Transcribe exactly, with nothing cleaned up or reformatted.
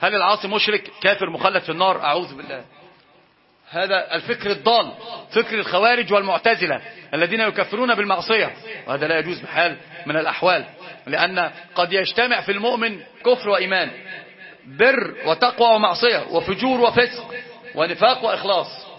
هل العاصي مشرك كافر مخلد في النار؟ أعوذ بالله. هذا الفكر الضال، فكر الخوارج والمعتزلة الذين يكفرون بالمعصية، وهذا لا يجوز بحال من الأحوال، لأن قد يجتمع في المؤمن كفر وإيمان، بر وتقوى ومعصية، وفجور وفسق، ونفاق وإخلاص.